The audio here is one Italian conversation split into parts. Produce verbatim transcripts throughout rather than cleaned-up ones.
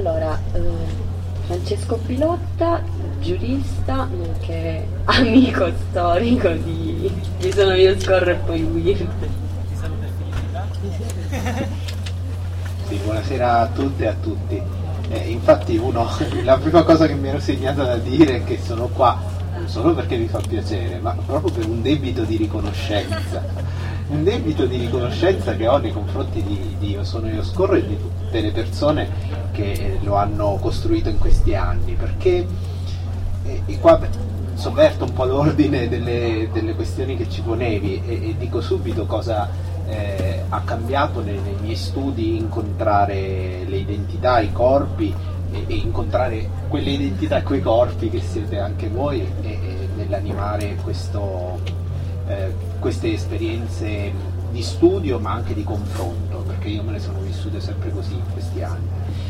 Allora, eh, Francesco Pilotta, giurista, nonché amico storico di Chi sono io, Scorro e poi Weird. Ti saluta Filippina. Sì, buonasera a tutte e a tutti. Eh, infatti uno, la prima cosa che mi ero segnato da dire è che sono qua non solo perché mi fa piacere, ma proprio per un debito di riconoscenza. Un debito di riconoscenza che ho nei confronti di, di Io sono io scorro e di tutte le persone che lo hanno costruito in questi anni, perché e, e qua sovverto un po' l'ordine delle, delle questioni che ci ponevi e, e dico subito cosa eh, ha cambiato nei, nei miei studi incontrare le identità, i corpi e, e incontrare quelle identità e quei corpi che siete anche voi e, e nell'animare questo Eh, queste esperienze di studio ma anche di confronto, perché io me le sono vissute sempre così in questi anni.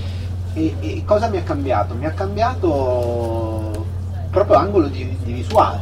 E, e cosa mi ha cambiato? Mi ha cambiato proprio angolo di, di visuale.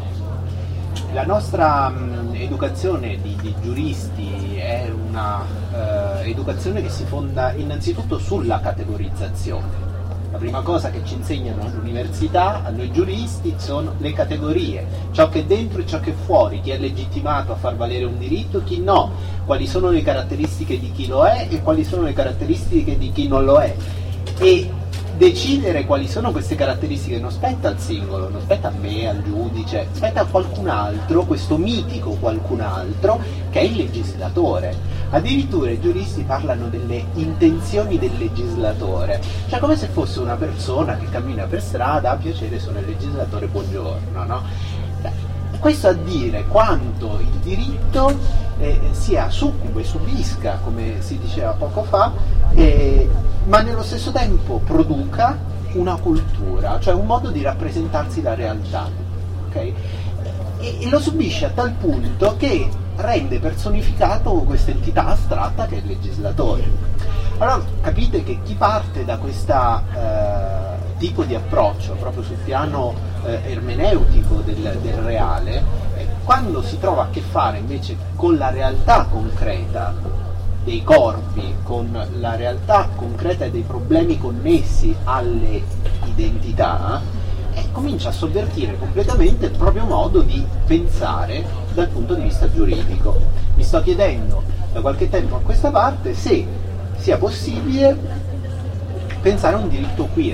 La nostra mh, educazione di, di giuristi è una eh, educazione che si fonda innanzitutto sulla categorizzazione. La prima cosa che ci insegnano all'università, a noi giuristi, sono le categorie, ciò che è dentro e ciò che è fuori, chi è legittimato a far valere un diritto, chi no, quali sono le caratteristiche di chi lo è e quali sono le caratteristiche di chi non lo è. E decidere quali sono queste caratteristiche non spetta al singolo, non spetta a me, al giudice, spetta a qualcun altro, questo mitico qualcun altro che è il legislatore. Addirittura i giuristi parlano delle intenzioni del legislatore, cioè come se fosse una persona che cammina per strada, a piacere sono il legislatore, buongiorno, no? Questo a dire quanto il diritto eh, sia succubo e subisca, come si diceva poco fa, eh, ma nello stesso tempo produca una cultura, cioè un modo di rappresentarsi la realtà, okay? e, e lo subisce a tal punto che rende personificato questa entità astratta che è il legislatore. Allora capite che chi parte da questo eh, tipo di approccio proprio sul piano eh, ermeneutico del, del reale, eh, quando si trova a che fare invece con la realtà concreta dei corpi, con la realtà concreta dei problemi connessi alle identità, eh, comincia a sovvertire completamente il proprio modo di pensare dal punto di vista giuridico. Mi sto chiedendo da qualche tempo a questa parte se sia possibile pensare a un diritto queer,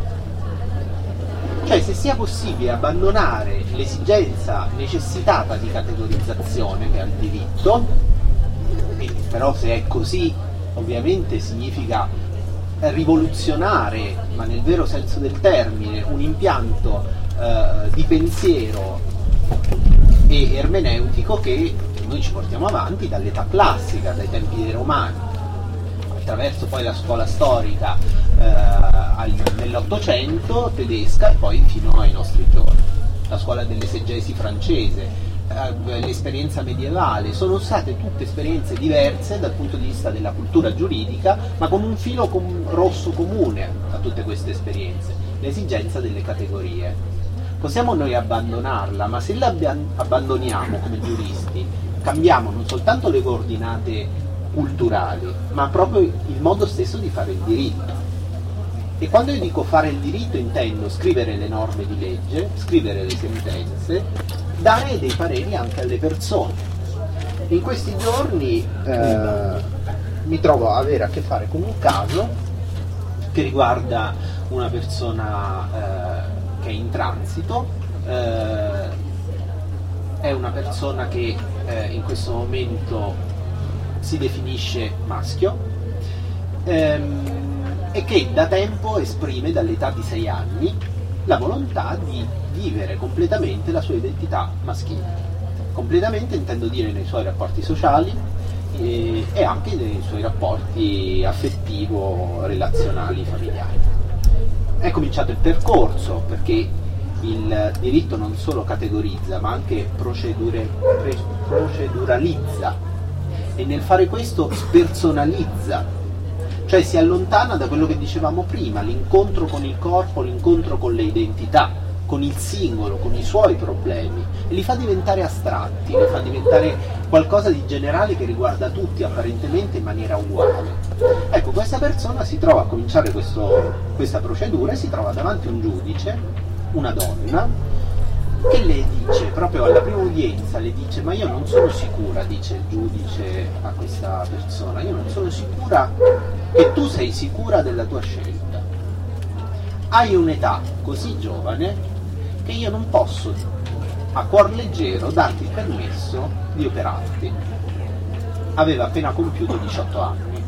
cioè se sia possibile abbandonare l'esigenza necessitata di categorizzazione che ha il diritto. E però se è così ovviamente significa rivoluzionare, ma nel vero senso del termine, un impianto eh, di pensiero e ermeneutico che noi ci portiamo avanti dall'età classica, dai tempi dei Romani, attraverso poi la scuola storica eh, nell'Ottocento tedesca e poi fino ai nostri giorni, la scuola dell'esegesi francese, l'esperienza medievale. Sono state tutte esperienze diverse dal punto di vista della cultura giuridica, ma con un filo com- rosso comune a tutte queste esperienze, l'esigenza delle categorie. Possiamo noi abbandonarla, ma se la abbandoniamo come giuristi, cambiamo non soltanto le coordinate culturali, ma proprio il modo stesso di fare il diritto. E quando io dico fare il diritto intendo scrivere le norme di legge, scrivere le sentenze, dare dei pareri anche alle persone. In questi giorni eh, mi trovo a avere a che fare con un caso che riguarda una persona eh, che è in transito, eh, è una persona che eh, in questo momento si definisce maschio ehm, e che da tempo esprime, dall'età di sei anni, la volontà di vivere completamente la sua identità maschile. Completamente intendo dire nei suoi rapporti sociali e, e anche nei suoi rapporti affettivo-relazionali familiari. È cominciato il percorso perché il diritto non solo categorizza ma anche procedure, pre, proceduralizza e nel fare questo spersonalizza, cioè si allontana da quello che dicevamo prima, l'incontro con il corpo, l'incontro con le identità, con il singolo, con i suoi problemi, e li fa diventare astratti, li fa diventare qualcosa di generale che riguarda tutti apparentemente in maniera uguale. Ecco, questa persona si trova a cominciare questo, questa procedura e si trova davanti a un giudice, una donna, che le dice, proprio alla prima udienza, le dice: ma io non sono sicura, dice il giudice a questa persona, io non sono sicura che tu sei sicura della tua scelta. Hai un'età così giovane che io non posso a cuor leggero darti il permesso di operarti. Aveva appena compiuto diciotto anni.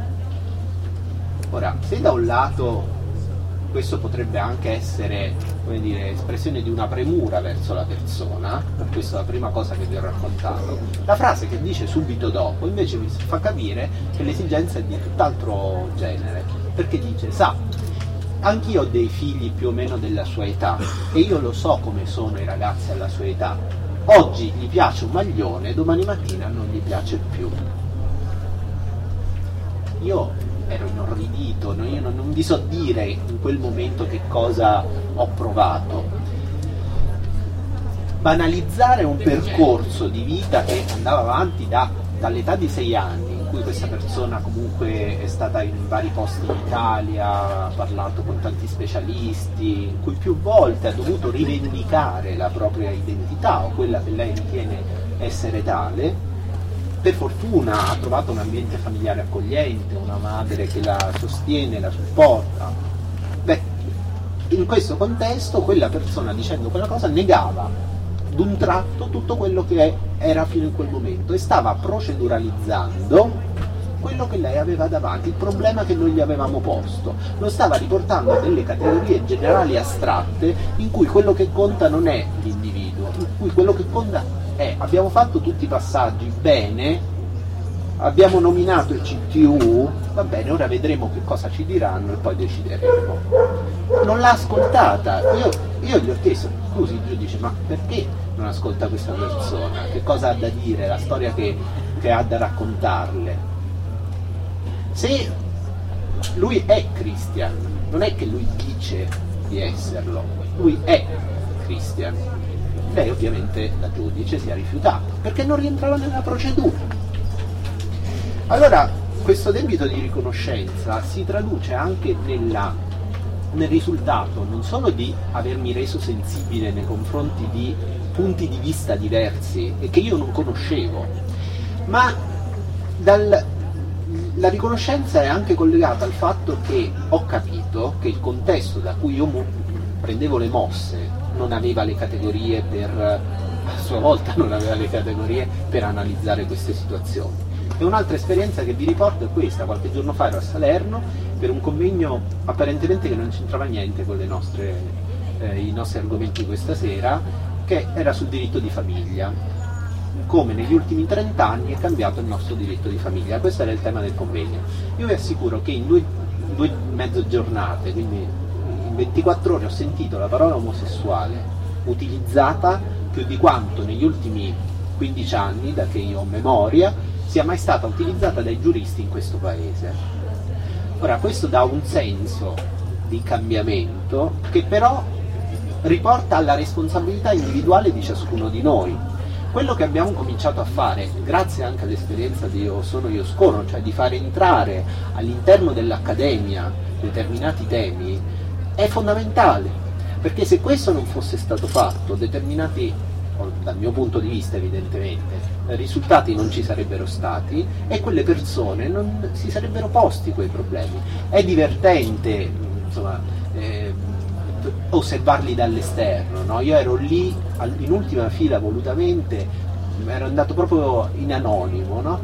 Ora, se da un lato questo potrebbe anche essere, come dire, espressione di una premura verso la persona, per questo è la prima cosa che vi ho raccontato, la frase che dice subito dopo invece mi fa capire che l'esigenza è di tutt'altro genere, perché dice: sa, anch'io ho dei figli più o meno della sua età e io lo so come sono i ragazzi alla sua età. Oggi gli piace un maglione, domani mattina non gli piace più. Io ero inorridito, no? Io non, non vi so dire in quel momento che cosa ho provato. Banalizzare un percorso di vita che andava avanti da, dall'età di sei anni, in cui questa persona comunque è stata in vari posti in Italia, ha parlato con tanti specialisti, in cui più volte ha dovuto rivendicare la propria identità o quella che lei ritiene essere tale. Per fortuna ha trovato un ambiente familiare accogliente, una madre che la sostiene, la supporta. Beh, in questo contesto quella persona, dicendo quella cosa, negava d'un tratto tutto quello che era fino in quel momento e stava proceduralizzando quello che lei aveva davanti, il problema che noi gli avevamo posto. Lo stava riportando a delle categorie generali astratte in cui quello che conta non è l'individuo, in cui quello che conta è: abbiamo fatto tutti i passaggi bene, abbiamo nominato il C T U, va bene, ora vedremo che cosa ci diranno e poi decideremo. Non l'ha ascoltata. Io, io gli ho chiesto: scusi, il giudice, ma perché non ascolta questa persona? Che cosa ha da dire, la storia che, che ha da raccontarle? Se lui è Christian, non è che lui dice di esserlo, lui è Christian. Lei ovviamente, la giudice, si è rifiutata perché non rientrava nella procedura. Allora, questo debito di riconoscenza si traduce anche nella, nel risultato non solo di avermi reso sensibile nei confronti di punti di vista diversi e che io non conoscevo, ma dal, la riconoscenza è anche collegata al fatto che ho capito che il contesto da cui io mo- prendevo le mosse non aveva le categorie per, a sua volta non aveva le categorie per analizzare queste situazioni. E un'altra esperienza che vi riporto è questa: qualche giorno fa ero a Salerno per un convegno apparentemente che non c'entrava niente con le nostre, eh, i nostri argomenti di questa sera, che era sul diritto di famiglia. Come negli ultimi trent'anni è cambiato il nostro diritto di famiglia. Questo era il tema del convegno. Io vi assicuro che in due, due mezzo giornate, quindi in ventiquattro ore, ho sentito la parola omosessuale utilizzata più di quanto negli ultimi quindici anni, da che io ho memoria, sia mai stata utilizzata dai giuristi in questo paese. Ora, questo dà un senso di cambiamento che però riporta alla responsabilità individuale di ciascuno di noi. Quello che abbiamo cominciato a fare, grazie anche all'esperienza di Io sono, io scorro, cioè di fare entrare all'interno dell'accademia determinati temi, è fondamentale, perché se questo non fosse stato fatto, determinati, dal mio punto di vista evidentemente, risultati non ci sarebbero stati e quelle persone non si sarebbero posti quei problemi. È divertente, insomma, eh, osservarli dall'esterno, no? Io ero lì in ultima fila volutamente, ero andato proprio in anonimo, no?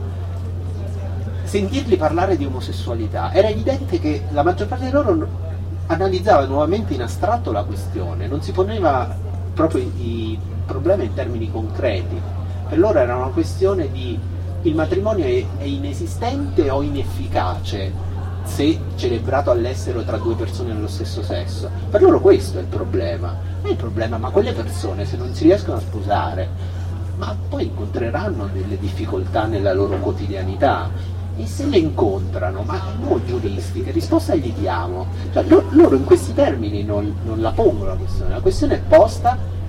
Sentirli parlare di omosessualità, era evidente che la maggior parte di loro analizzava nuovamente in astratto la questione, non si poneva proprio i problemi in termini concreti. Per loro era una questione di: il matrimonio è, è inesistente o inefficace se celebrato all'estero tra due persone dello stesso sesso. Per loro questo è il problema. È il problema, ma quelle persone, se non si riescono a sposare, ma poi incontreranno delle difficoltà nella loro quotidianità, e se le incontrano, ma noi giuristi che risposta gli diamo? Cioè, lo, loro in questi termini non, non la pongono la questione, la questione è posta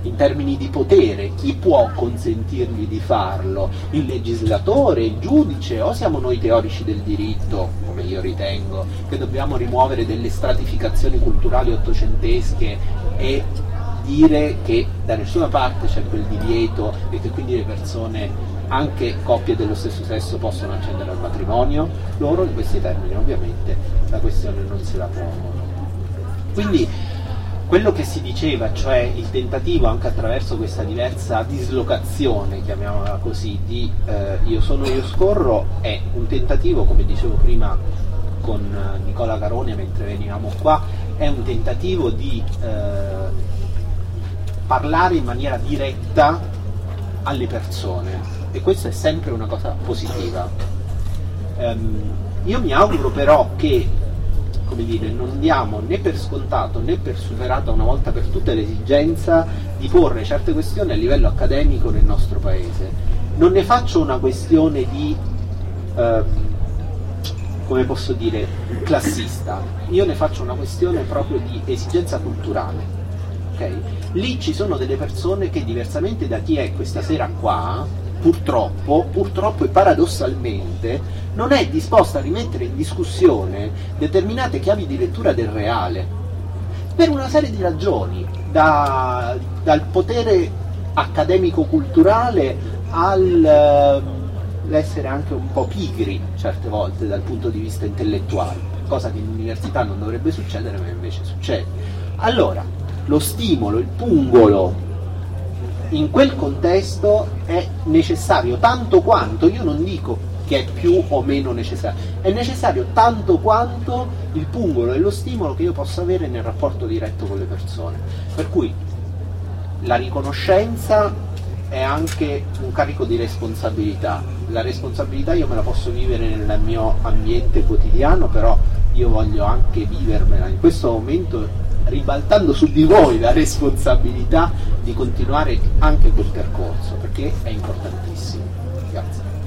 in termini di potere, chi può consentirgli di farlo? Il legislatore, il giudice, o siamo noi teorici del diritto, come io ritengo, che dobbiamo rimuovere delle stratificazioni culturali ottocentesche e dire che da nessuna parte c'è quel divieto e che quindi le persone, anche coppie dello stesso sesso, possono accedere al matrimonio? Loro in questi termini ovviamente la questione non se la pongono. Quindi quello che si diceva, cioè il tentativo anche attraverso questa diversa dislocazione, chiamiamola così, di eh, io sono, io scorro, è un tentativo, come dicevo prima con Nicola Carone mentre venivamo qua, è un tentativo di eh, parlare in maniera diretta alle persone, e questa è sempre una cosa positiva. Um, io mi auguro però che, come dire, non diamo né per scontato né per superata una volta per tutte l'esigenza di porre certe questioni a livello accademico nel nostro paese. Non ne faccio una questione di, um, come posso dire, classista, io ne faccio una questione proprio di esigenza culturale. Okay? Lì ci sono delle persone che, diversamente da chi è questa sera qua, purtroppo, purtroppo e paradossalmente, non è disposta a rimettere in discussione determinate chiavi di lettura del reale, per una serie di ragioni, da, dal potere accademico-culturale all'essere anche un po' pigri certe volte dal punto di vista intellettuale, cosa che in università non dovrebbe succedere ma invece succede. Allora, lo stimolo, il pungolo in quel contesto è necessario tanto quanto, io non dico che è più o meno necessario, è necessario tanto quanto il pungolo e lo stimolo che io possa avere nel rapporto diretto con le persone. Per cui la riconoscenza è anche un carico di responsabilità. La responsabilità io me la posso vivere nel mio ambiente quotidiano, però io voglio anche vivermela in questo momento, ribaltando su di voi la responsabilità di continuare anche quel percorso, perché è importantissimo. Grazie.